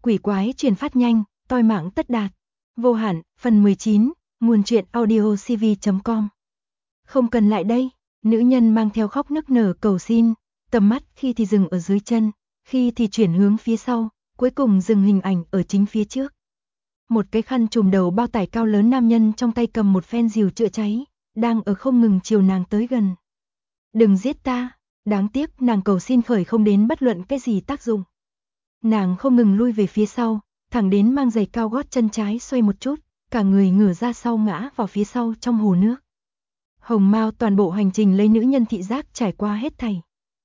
quỷ quái truyền phát nhanh, toi mạng tất đạt. Vô hạn, phần 19, nguồn truyện audio cv.com. Không cần lại đây, nữ nhân mang theo khóc nức nở cầu xin, tầm mắt khi thì dừng ở dưới chân, khi thì chuyển hướng phía sau, cuối cùng dừng hình ảnh ở chính phía trước. Một cái khăn trùm đầu bao tải cao lớn, nam nhân trong tay cầm một phen rìu chữa cháy, đang ở không ngừng chiều nàng tới gần. Đừng giết ta, đáng tiếc nàng cầu xin khởi không đến bất luận cái gì tác dụng. Nàng không ngừng lui về phía sau, thẳng đến mang giày cao gót chân trái xoay một chút, cả người ngửa ra sau ngã vào phía sau trong hồ nước. Hồng Mao toàn bộ hành trình lấy nữ nhân thị giác trải qua hết thảy.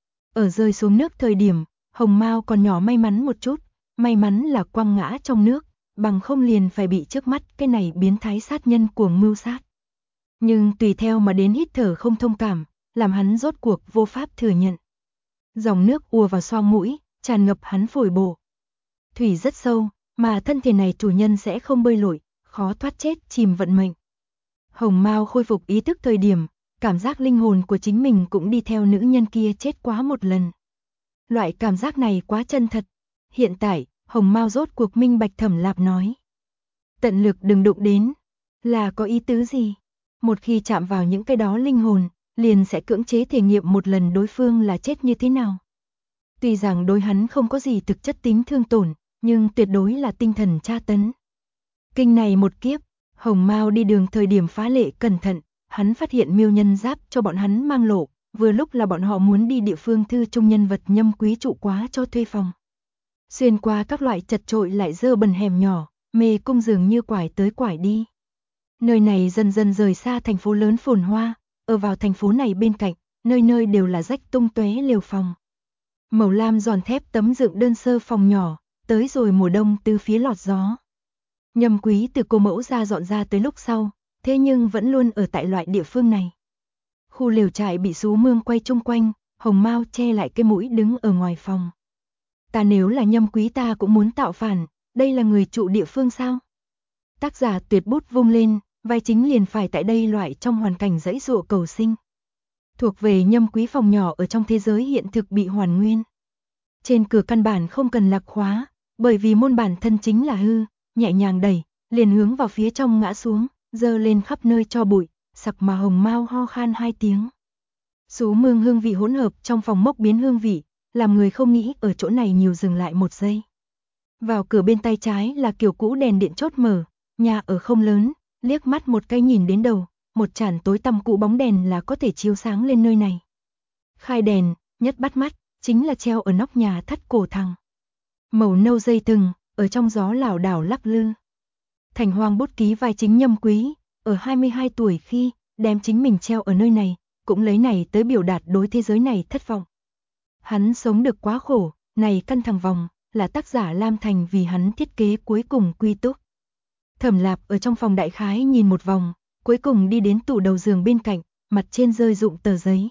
Ở rơi xuống nước thời điểm, Hồng Mao còn nhỏ may mắn một chút, may mắn là quăng ngã trong nước, bằng không liền phải bị trước mắt cái này biến thái sát nhân cuồng mưu sát. Nhưng tùy theo mà đến hít thở không thông cảm, làm hắn rốt cuộc vô pháp thừa nhận. Dòng nước ùa vào xoang mũi, tràn ngập hắn phổi bộ. Thủy rất sâu, mà thân thể này chủ nhân sẽ không bơi lội, khó thoát chết chìm vận mệnh. Hồng Mao khôi phục ý thức thời điểm, cảm giác linh hồn của chính mình cũng đi theo nữ nhân kia chết quá một lần. Loại cảm giác này quá chân thật. Hiện tại, Hồng Mao rốt cuộc minh bạch Thẩm Lạp nói. Tận lực đừng đụng đến, là có ý tứ gì? Một khi chạm vào những cái đó linh hồn, liền sẽ cưỡng chế thể nghiệm một lần đối phương là chết như thế nào. Tuy rằng đối hắn không có gì thực chất tính thương tổn, nhưng tuyệt đối là tinh thần tra tấn. Kinh này một kiếp, Hồng Mao đi đường thời điểm phá lệ cẩn thận, hắn phát hiện miêu nhân giáp cho bọn hắn mang lộ, vừa lúc là bọn họ muốn đi địa phương thư trung nhân vật Nhâm Quý trụ quá cho thuê phòng. Xuyên qua các loại chật trội lại dơ bẩn hẻm nhỏ, mê cung dường như quải tới quải đi. Nơi này dần dần rời xa thành phố lớn phồn hoa, ở vào thành phố này bên cạnh, nơi nơi đều là rách tung tóe lều phòng. Màu lam giòn thép tấm dựng đơn sơ phòng nhỏ, tới rồi mùa đông từ phía lọt gió. Nhâm Quý từ cô mẫu ra dọn ra tới lúc sau, thế nhưng vẫn luôn ở tại loại địa phương này. Khu lều trại bị sú mương quay chung quanh, Hồng Mao che lại cái mũi đứng ở ngoài phòng. Ta nếu là Nhâm Quý ta cũng muốn tạo phản, đây là người trụ địa phương sao? Tác giả tuyệt bút vung lên, vai chính liền phải tại đây loại trong hoàn cảnh dãy dụa cầu sinh. Thuộc về Nhâm Quý phòng nhỏ ở trong thế giới hiện thực bị hoàn nguyên. Trên cửa căn bản không cần lạc khóa, bởi vì môn bản thân chính là hư, nhẹ nhàng đẩy, liền hướng vào phía trong ngã xuống, dơ lên khắp nơi cho bụi, sặc mà Hồng Mao ho khan 2 tiếng. Sú mương hương vị hỗn hợp trong phòng mốc biến hương vị, làm người không nghĩ ở chỗ này nhiều dừng lại một giây. Vào cửa bên tay trái là kiểu cũ đèn điện chốt mở, nhà ở không lớn, liếc mắt một cái nhìn đến đầu, một chản tối tăm cũ bóng đèn là có thể chiếu sáng lên nơi này. Khai đèn, nhất bắt mắt, chính là treo ở nóc nhà thắt cổ thằng. Màu nâu dây thừng, ở trong gió lảo đảo lắc lư. Thành Hoang bút ký vai chính Nhâm Quý, ở 22 tuổi khi đem chính mình treo ở nơi này, cũng lấy này tới biểu đạt đối thế giới này thất vọng. Hắn sống được quá khổ, này căn thằng vòng, là tác giả Lam Thành vì hắn thiết kế cuối cùng quy túc. Thẩm Lạp ở trong phòng đại khái nhìn một vòng, cuối cùng đi đến tủ đầu giường bên cạnh, mặt trên rơi rụng tờ giấy.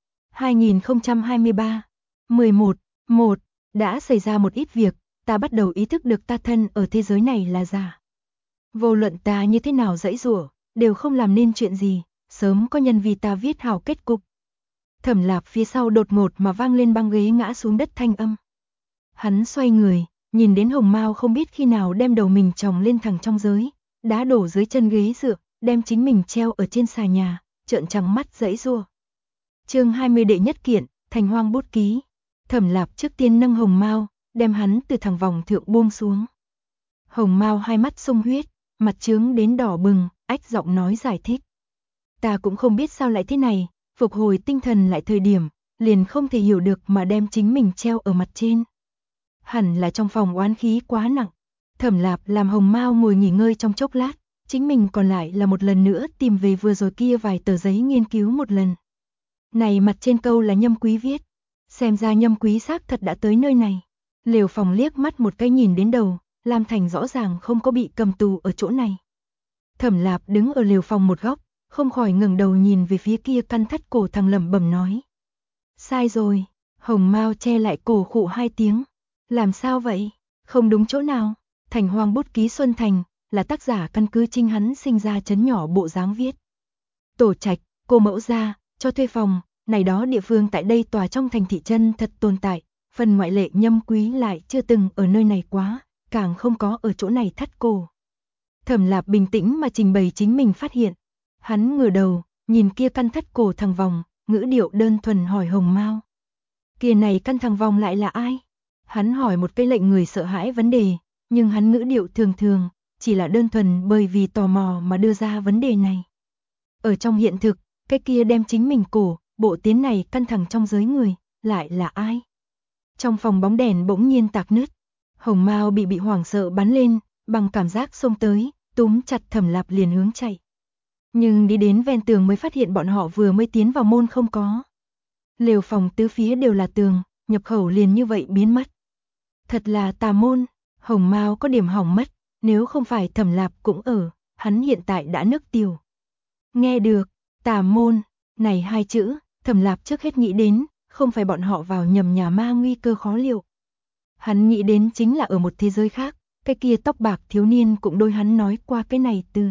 2023, 11/1, đã xảy ra một ít việc, ta bắt đầu ý thức được ta thân ở thế giới này là giả. Vô luận ta như thế nào giãy giụa, đều không làm nên chuyện gì, sớm có nhân vì ta viết hảo kết cục. Thẩm Lạp phía sau đột ngột mà vang lên băng ghế ngã xuống đất thanh âm. Hắn xoay người, nhìn đến Hồng Mao không biết khi nào đem đầu mình chồng lên thẳng trong giới, đá đổ dưới chân ghế dựa, đem chính mình treo ở trên xà nhà, trợn trắng mắt giãy giụa. Chương 20 đệ nhất kiện, Thành Hoang bút ký. Thẩm Lạp trước tiên nâng Hồng Mao, đem hắn từ thẳng vòng thượng buông xuống. Hồng Mao hai mắt sung huyết, mặt trướng đến đỏ bừng, ách giọng nói giải thích. Ta cũng không biết sao lại thế này, phục hồi tinh thần lại thời điểm, liền không thể hiểu được mà đem chính mình treo ở mặt trên. Hẳn là trong phòng oán khí quá nặng. Thẩm Lạp làm Hồng Mao ngồi nghỉ ngơi trong chốc lát, chính mình còn lại là một lần nữa tìm về vừa rồi kia vài tờ giấy nghiên cứu một lần. Này mặt trên câu là Nhâm Quý viết, xem ra Nhâm Quý xác thật đã tới nơi này. Lều phòng liếc mắt một cái nhìn đến đầu, Lam Thành rõ ràng không có bị cầm tù ở chỗ này. Thẩm Lạp đứng ở lều phòng một góc, không khỏi ngẩng đầu nhìn về phía kia căn thắt cổ thằng lẩm bẩm nói. Sai rồi, Hồng Mao che lại cổ khụ 2 tiếng. Làm sao vậy? Không đúng chỗ nào? Thành Hoang bút ký Xuân Thành, là tác giả căn cứ chính hắn sinh ra trấn nhỏ bộ dáng viết. Tổ trạch, cô mẫu gia, cho thuê phòng, này đó địa phương tại đây tòa trong thành thị chân thật tồn tại, phần ngoại lệ Nhâm Quý lại chưa từng ở nơi này quá, càng không có ở chỗ này thắt cổ. Thẩm Lạp bình tĩnh mà trình bày chính mình phát hiện. Hắn ngửa đầu, nhìn kia căn thắt cổ thằng vòng, ngữ điệu đơn thuần hỏi Hồng Mao. Kia này căn thằng vòng lại là ai? Hắn hỏi một cái lệnh người sợ hãi vấn đề, nhưng hắn ngữ điệu thường thường, chỉ là đơn thuần bởi vì tò mò mà đưa ra vấn đề này. Ở trong hiện thực, cái kia đem chính mình cổ, bộ tiến này căn thằng trong giới người, lại là ai? Trong phòng bóng đèn bỗng nhiên tạc nứt. Hồng Mao bị hoảng sợ bắn lên, bằng cảm giác xông tới, túm chặt Thẩm Lạp liền hướng chạy. Nhưng đi đến ven tường mới phát hiện bọn họ vừa mới tiến vào môn không có. Lều phòng tứ phía đều là tường, nhập khẩu liền như vậy biến mất. Thật là tà môn, Hồng Mao có điểm hỏng mất, nếu không phải Thẩm Lạp cũng ở, hắn hiện tại đã nức tiểu. Nghe được, tà môn, này hai chữ, Thẩm Lạp trước hết nghĩ đến, không phải bọn họ vào nhầm nhà ma nguy cơ khó liệu. Hắn nghĩ đến chính là ở một thế giới khác, cái kia tóc bạc thiếu niên cũng đôi hắn nói qua cái này từ.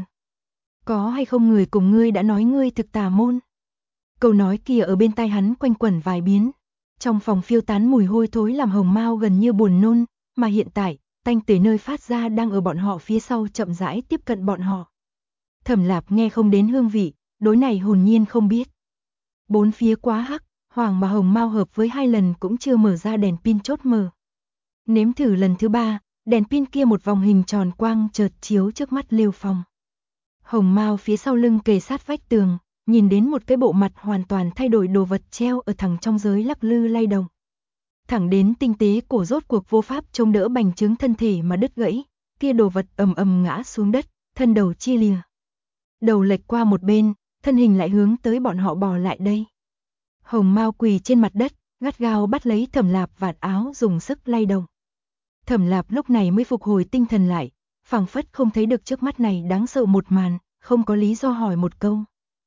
Có hay không người cùng ngươi đã nói ngươi thực tà môn? Câu nói kia ở bên tai hắn quanh quẩn vài biến. Trong phòng phiêu tán mùi hôi thối làm Hồng Mao gần như buồn nôn, mà hiện tại, tanh tưởi nơi phát ra đang ở bọn họ phía sau chậm rãi tiếp cận bọn họ. Thẩm Lạp nghe không đến hương vị, đối này hồn nhiên không biết. Bốn phía quá hắc, Hoàng mà Hồng Mao hợp với 2 lần cũng chưa mở ra đèn pin chốt mở. Nếm thử lần thứ 3, đèn pin kia một vòng hình tròn quang chợt chiếu trước mắt lều phòng. Hồng Mao phía sau lưng kề sát vách tường, nhìn đến một cái bộ mặt hoàn toàn thay đổi đồ vật treo ở thẳng trong giới lắc lư lay động. Thẳng đến tinh tế cổ rốt cuộc vô pháp chống đỡ bành trướng thân thể mà đứt gãy, kia đồ vật ầm ầm ngã xuống đất, thân đầu chia lìa. Đầu lệch qua một bên, thân hình lại hướng tới bọn họ bò lại đây. Hồng Mao quỳ trên mặt đất, gắt gao bắt lấy Thẩm Lạp vạt áo dùng sức lay động. Thẩm Lạp lúc này mới phục hồi tinh thần lại, phảng phất không thấy được trước mắt này đáng sợ một màn, không có lý do hỏi một câu.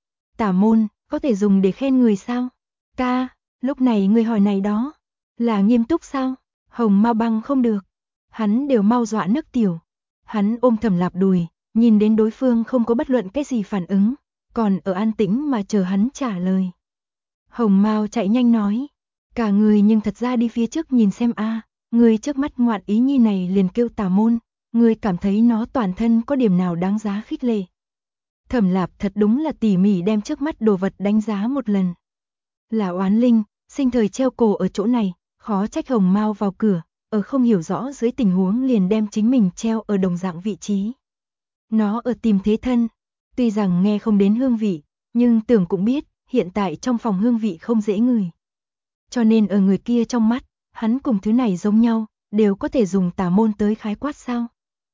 Tà môn, có thể dùng để khen người sao? Ca, lúc này người hỏi này đó, là nghiêm túc sao? Hồng Mao băng không được, hắn đều mau dọa nức tiểu. Hắn ôm Thẩm Lạp đùi, nhìn đến đối phương không có bất luận cái gì phản ứng, còn ở an tĩnh mà chờ hắn trả lời. Hồng Mao chạy nhanh nói, cả người nhưng thật ra đi phía trước nhìn xem a, người trước mắt ngoạn ý nhi này liền kêu tà môn, người cảm thấy nó toàn thân có điểm nào đáng giá khích lệ. Thẩm Lạp thật đúng là tỉ mỉ đem trước mắt đồ vật đánh giá một lần. Là oán linh, sinh thời treo cổ ở chỗ này, khó trách Hồng Mao vào cửa, ở không hiểu rõ dưới tình huống liền đem chính mình treo ở đồng dạng vị trí. Nó ở tìm thế thân, tuy rằng nghe không đến hương vị, nhưng tưởng cũng biết, hiện tại trong phòng hương vị không dễ ngửi. Cho nên ở người kia trong mắt, hắn cùng thứ này giống nhau, đều có thể dùng tà môn tới khái quát sao.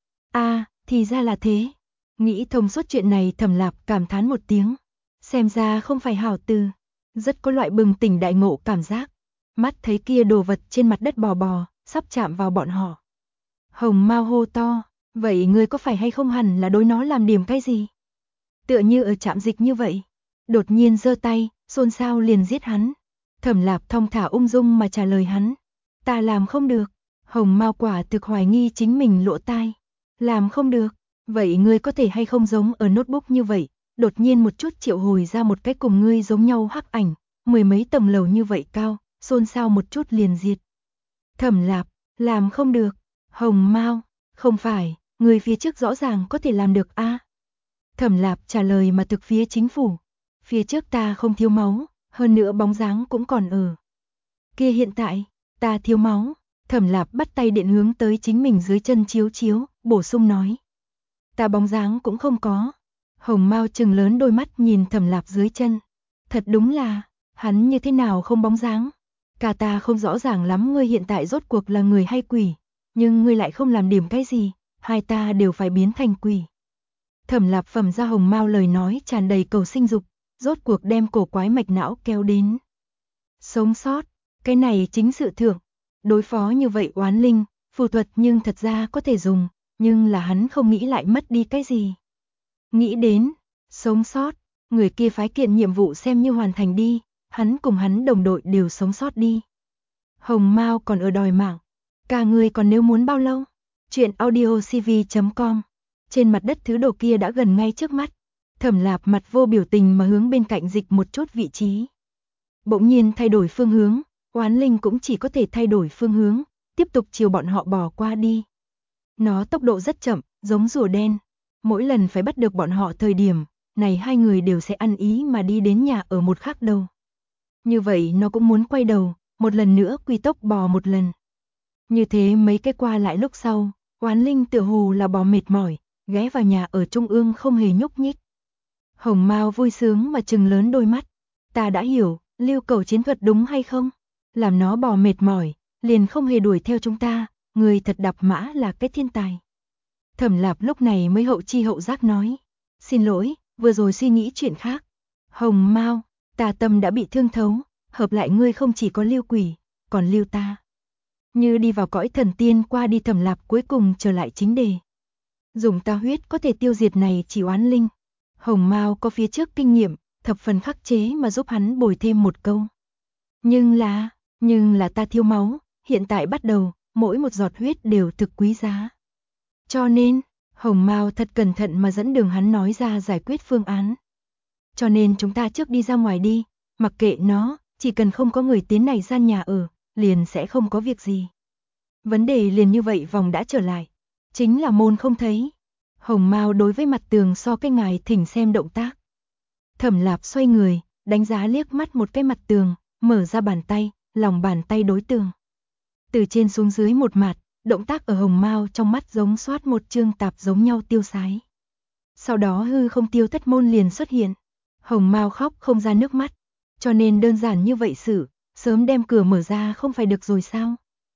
Thì ra là thế. Nghĩ thông suốt chuyện này Thẩm Lạp cảm thán một tiếng. Xem ra không phải hảo từ. Rất có loại bừng tỉnh đại ngộ cảm giác. Mắt thấy kia đồ vật trên mặt đất bò bò, sắp chạm vào bọn họ. Hồng Mao hô to, vậy ngươi có phải hay không hẳn là đối nó làm điểm cái gì? Tựa như ở trạm dịch như vậy. Đột nhiên giơ tay, xôn xao liền giết hắn. Thẩm Lạp thong thả ung dung mà trả lời hắn. Ta làm không được. Hồng Mao quả thực hoài nghi chính mình lỗ tai. Làm không được. Vậy ngươi có thể hay không giống ở notebook như vậy, đột nhiên một chút triệu hồi ra một cái cùng ngươi giống nhau hắc ảnh, 10 mấy tầng lầu như vậy cao, xôn xao một chút liền diệt. Thẩm Lạp, làm không được. Hồng Mao, không phải, người phía trước rõ ràng có thể làm được a. Thẩm Lạp trả lời mà thực phía chính phủ. Phía trước ta không thiếu máu, hơn nữa bóng dáng cũng còn ở. Kia hiện tại, ta thiếu máu. Thẩm Lạp bắt tay điện hướng tới chính mình dưới chân chiếu chiếu, bổ sung nói. Ta bóng dáng cũng không có. Hồng Mao trừng lớn đôi mắt nhìn Thẩm Lạp dưới chân. Thật đúng là, hắn như thế nào không bóng dáng. Cả ta không rõ ràng lắm ngươi hiện tại rốt cuộc là người hay quỷ, nhưng ngươi lại không làm điểm cái gì, hai ta đều phải biến thành quỷ. Thẩm Lạp phẩm ra Hồng Mao lời nói tràn đầy cầu sinh dục, rốt cuộc đem cổ quái mạch não kéo đến. Sống sót, cái này chính sự thưởng. Đối phó như vậy oán linh, phù thuật nhưng thật ra có thể dùng, nhưng là hắn không nghĩ lại mất đi cái gì. Nghĩ đến, sống sót, người kia phái kiện nhiệm vụ xem như hoàn thành đi, hắn cùng hắn đồng đội đều sống sót đi. Hồng Mao còn ở đòi mạng, cả người còn nếu muốn bao lâu? Chuyện audiocv.com. Trên mặt đất thứ đồ kia đã gần ngay trước mắt. Thẩm Lạp mặt vô biểu tình mà hướng bên cạnh dịch một chút vị trí. Bỗng nhiên thay đổi phương hướng, oán linh cũng chỉ có thể thay đổi phương hướng, tiếp tục chiều bọn họ bỏ qua đi. Nó tốc độ rất chậm, giống rùa đen. Mỗi lần phải bắt được bọn họ thời điểm này hai người đều sẽ ăn ý mà đi đến nhà ở một khác đầu. Như vậy nó cũng muốn quay đầu, một lần nữa quy tốc bò một lần. Như thế mấy cái qua lại lúc sau, Oán Linh tựa hồ là bò mệt mỏi, ghé vào nhà ở trung ương không hề nhúc nhích. Hồng Mao vui sướng mà trừng lớn đôi mắt. Ta đã hiểu, lưu cầu chiến thuật đúng hay không? Làm nó bò mệt mỏi, liền không hề đuổi theo chúng ta, người thật đạp mã là cái thiên tài. Thẩm Lạp lúc này mới hậu chi hậu giác nói. Xin lỗi, vừa rồi suy nghĩ chuyện khác. Hồng Mao, ta tâm đã bị thương thấu, hợp lại ngươi không chỉ có lưu quỷ, còn lưu ta. Như đi vào cõi thần tiên qua đi. Thẩm Lạp cuối cùng trở lại chính đề. Dùng ta huyết có thể tiêu diệt này chỉ oán linh. Hồng Mao có phía trước kinh nghiệm, thập phần khắc chế mà giúp hắn bồi thêm một câu. Nhưng là ta thiếu máu, hiện tại bắt đầu, mỗi một giọt huyết đều thực quý giá. Cho nên, Hồng Mao thật cẩn thận mà dẫn đường hắn nói ra giải quyết phương án. Cho nên chúng ta trước đi ra ngoài đi, mặc kệ nó, chỉ cần không có người tiến này gian nhà ở, liền sẽ không có việc gì. Vấn đề liền như vậy vòng đã trở lại, chính là môn không thấy. Hồng Mao đối với mặt tường so cái ngài thỉnh xem động tác. Thẩm Lạp xoay người, đánh giá liếc mắt một cái mặt tường, mở ra bàn tay, lòng bàn tay đối tường. Từ trên xuống dưới một mặt, động tác ở Hồng Mao trong mắt giống xoát một chương tạp giống nhau tiêu sái. Sau đó hư không tiêu thất môn liền xuất hiện. Hồng Mao khóc không ra nước mắt, cho nên đơn giản như vậy sự, sớm đem cửa mở ra không phải được rồi sao?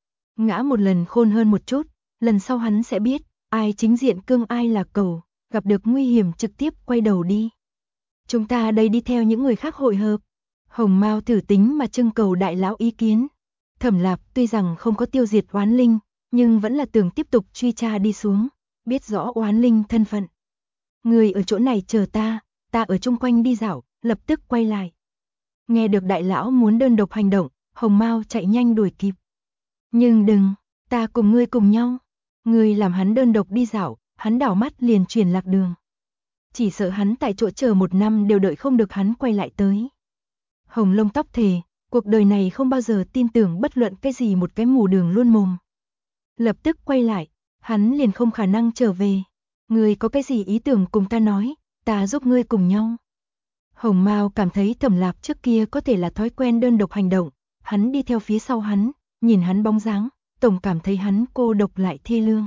Ngã một lần khôn hơn một chút, lần sau hắn sẽ biết, ai chính diện cương ai là cầu, gặp được nguy hiểm trực tiếp quay đầu đi. Chúng ta đây đi theo những người khác hội hợp. Hồng Mao thử tính mà trưng cầu đại lão ý kiến. Thẩm Lạp tuy rằng không có tiêu diệt oán linh, nhưng vẫn là tưởng tiếp tục truy tra đi xuống, biết rõ oán linh thân phận. Người ở chỗ này chờ ta ở chung quanh đi dạo, lập tức quay lại. Nghe được đại lão muốn đơn độc hành động, Hồng Mao chạy nhanh đuổi kịp. Nhưng đừng, ta cùng ngươi cùng nhau. Ngươi làm hắn đơn độc đi dạo, hắn đảo mắt liền chuyển lạc đường. Chỉ sợ hắn tại chỗ chờ một năm đều đợi không được hắn quay lại tới. Hồng Lông Tóc thề, cuộc đời này không bao giờ tin tưởng bất luận cái gì một cái mù đường luôn mồm. Lập tức quay lại, hắn liền không khả năng trở về. Ngươi có cái gì ý tưởng cùng ta nói, ta giúp ngươi cùng nhau. Hồng Mao cảm thấy Thẩm Lạp trước kia có thể là thói quen đơn độc hành động, hắn đi theo phía sau hắn, nhìn hắn bóng dáng, tổng cảm thấy hắn cô độc lại thê lương.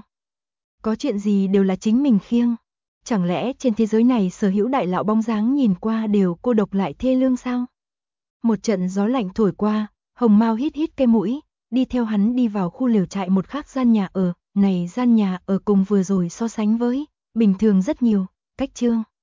Có chuyện gì đều là chính mình khiêng, chẳng lẽ trên thế giới này sở hữu đại lão bóng dáng nhìn qua đều cô độc lại thê lương sao? Một trận gió lạnh thổi qua, Hồng Mao hít hít cái mũi, đi theo hắn đi vào khu lều trại một khác gian nhà ở, này gian nhà ở cùng vừa rồi so sánh với bình thường rất nhiều, cách chương